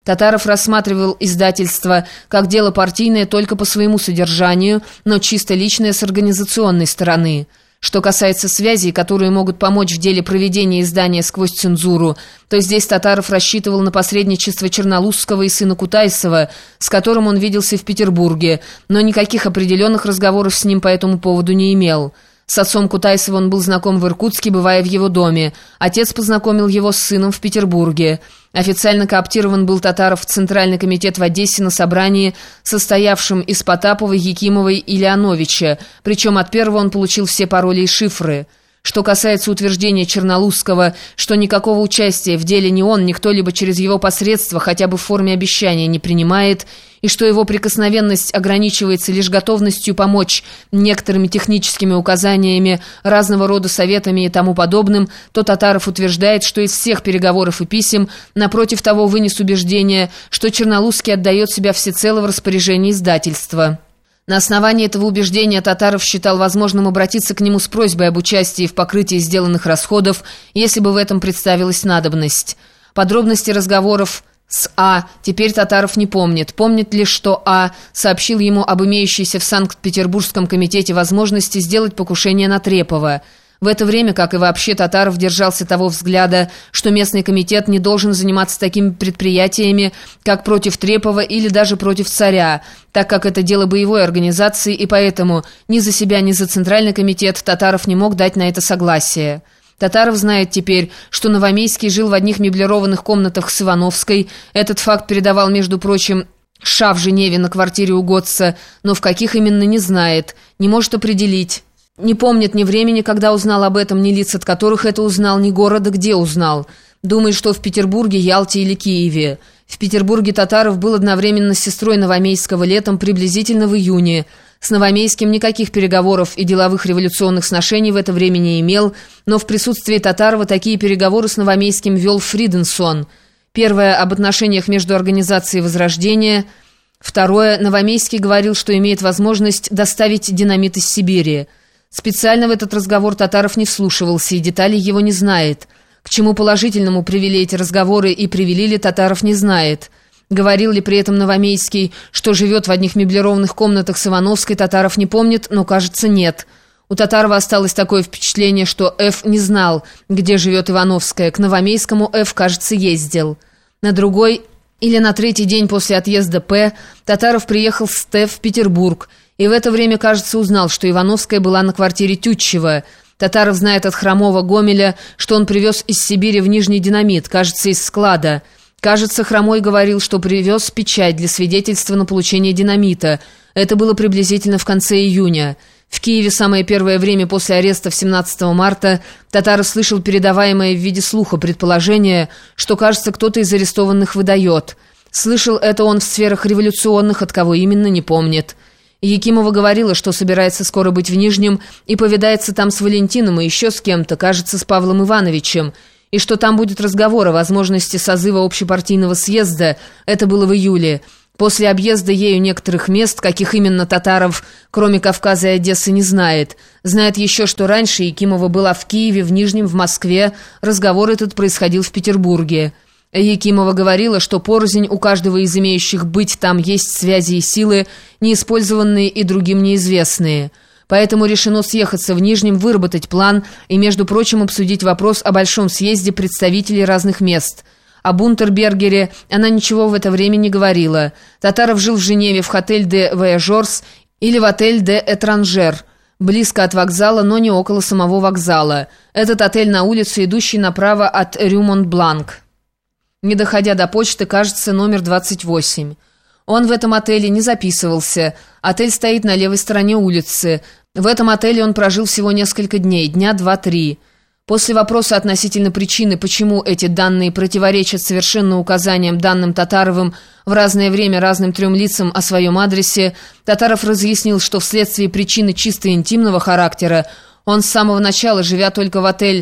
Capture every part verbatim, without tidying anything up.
Татаров рассматривал издательство как дело партийное только по своему содержанию, но чисто личное с организационной стороны. Что касается связей, которые могут помочь в деле проведения издания сквозь цензуру, то здесь Татаров рассчитывал на посредничество Черноусского и сына Кутайсова, с которым он виделся в Петербурге, но никаких определенных разговоров с ним по этому поводу не имел. С отцом Кутайсова он был знаком в Иркутске, бывая в его доме. Отец познакомил его с сыном в Петербурге. Официально кооптирован был Татаров в Центральный комитет в Одессе на собрании, состоявшем из Потапова, Якимовой и Леоновича, причем от первого он получил все пароли и шифры. Что касается утверждения Черноусского, что никакого участия в деле ни он, ни кто-либо через его посредство, хотя бы в форме обещания, не принимает, и что его прикосновенность ограничивается лишь готовностью помочь некоторыми техническими указаниями, разного рода советами и тому подобным, то Татаров утверждает, что из всех переговоров и писем, напротив того, вынес убеждение, что Черноусский отдает себя всецело в распоряжение издательства. На основании этого убеждения Татаров считал возможным обратиться к нему с просьбой об участии в покрытии сделанных расходов, если бы в этом представилась надобность. Подробности разговоров с А теперь Татаров не помнит. Помнит лишь, что А сообщил ему об имеющейся в Санкт-Петербургском комитете возможности сделать покушение на Трепова. В это время, как и вообще, Татаров держался того взгляда, что местный комитет не должен заниматься такими предприятиями, как против Трепова или даже против царя, так как это дело боевой организации, и поэтому ни за себя, ни за Центральный комитет Татаров не мог дать на это согласие. Татаров знает теперь, что Новомейский жил в одних меблированных комнатах с Ивановской. Этот факт передавал, между прочим, Ша в Женеве на квартире у Готца, но в каких именно не знает, не может определить. Не помнит ни времени, когда узнал об этом, ни лиц, от которых это узнал, ни города, где узнал. Думает, что в Петербурге, Ялте или Киеве. В Петербурге Татаров был одновременно с сестрой Новомейского летом, приблизительно в июне. С Новомейским никаких переговоров и деловых революционных сношений в это время не имел, но в присутствии Татарова такие переговоры с Новомейским вел Фриденсон. Первое – об отношениях между организацией Возрождения. Второе – Новомейский говорил, что имеет возможность доставить динамит из Сибири. Специально в этот разговор Татаров не вслушивался и деталей его не знает. К чему положительному привели эти разговоры и привели ли, Татаров не знает. Говорил ли при этом Новомейский, что живет в одних меблированных комнатах с Ивановской, Татаров не помнит, но, кажется, нет. У Татарова осталось такое впечатление, что Ф. не знал, где живет Ивановская. К Новомейскому Ф., кажется, ездил. На другой или на третий день после отъезда П. Татаров приехал с Т. в Петербург, и в это время, кажется, узнал, что Ивановская была на квартире Тютчева. Татаров знает от Хромова Гомеля, что он привез из Сибири в Нижний динамит, кажется, из склада. Кажется, Хромой говорил, что привез печать для свидетельства на получение динамита. Это было приблизительно в конце июня. В Киеве самое первое время после ареста в семнадцатого марта Татаров слышал передаваемое в виде слуха предположение, что, кажется, кто-то из арестованных выдает. Слышал это он в сферах революционных, от кого именно, не помнит. Якимова говорила, что собирается скоро быть в Нижнем и повидается там с Валентином и еще с кем-то, кажется, с Павлом Ивановичем, и что там будет разговор о возможности созыва общепартийного съезда. Это было в июле. После объезда ею некоторых мест, каких именно Татаров, кроме Кавказа и Одессы, не знает. Знает еще, что раньше Якимова была в Киеве, в Нижнем, в Москве. Разговор этот происходил в Петербурге. Якимова говорила, что порознь у каждого из имеющих быть там есть связи и силы, неиспользованные и другим неизвестные. Поэтому решено съехаться в Нижнем, выработать план и, между прочим, обсудить вопрос о большом съезде представителей разных мест. О Бунтербергере она ничего в это время не говорила. Татаров жил в Женеве в отель де Вояжерс или в отель де Этранжер, близко от вокзала, но не около самого вокзала. Этот отель на улице, идущей направо от Рю Монбланк. Не доходя до почты, кажется, номер двадцать восемь. Он в этом отеле не записывался. Отель стоит на левой стороне улицы. В этом отеле он прожил всего несколько дней, дня два-три. После вопроса относительно причины, почему эти данные противоречат совершенно указаниям, данным Татаровым в разное время разным трем лицам о своем адресе, Татаров разъяснил, что вследствие причины чисто интимного характера он с самого начала, живя только в отель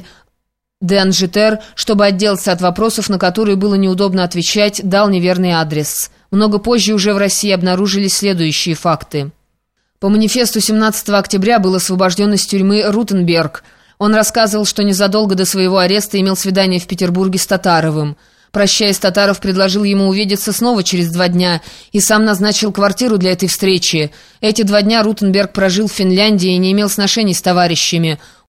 де Анжетер, чтобы отделаться от вопросов, на которые было неудобно отвечать, дал неверный адрес. Много позже уже в России обнаружились следующие факты. По манифесту семнадцатого октября был освобожден из тюрьмы Рутенберг. Он рассказывал, что незадолго до своего ареста имел свидание в Петербурге с Татаровым. Прощаясь, Татаров предложил ему увидеться снова через два дня и сам назначил квартиру для этой встречи. Эти два дня Рутенберг прожил в Финляндии и не имел сношений с товарищами.